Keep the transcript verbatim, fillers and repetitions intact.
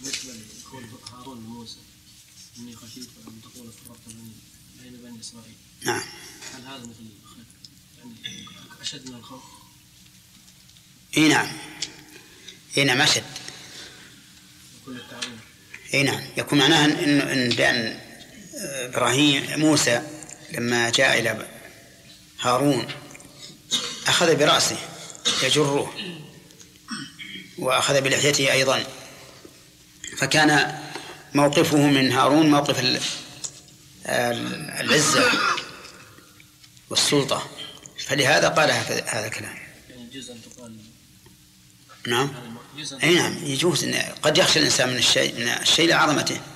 بالنسبة لقول هارون وموسى إني خشيت أن تقول فرقت بين بني إسرائيل. نعم. هل هذا مثل يعني أشد من الخوف؟ إيه نعم. إيه نعم أشد. كل التعبير. إيه نعم يكون معناها إن إن بأن إبراهيم موسى لما جاء إلى هارون أخذ برأسه يجره وأخذ بلحيته أيضا، فكان موقفه من هارون موقف العزة والسلطة، فلهذا قال هذا الكلام. يجوز أن تقال. نعم. أي نعم يجوز. قد يخشى الإنسان من الشيء من الشيء لعظمته.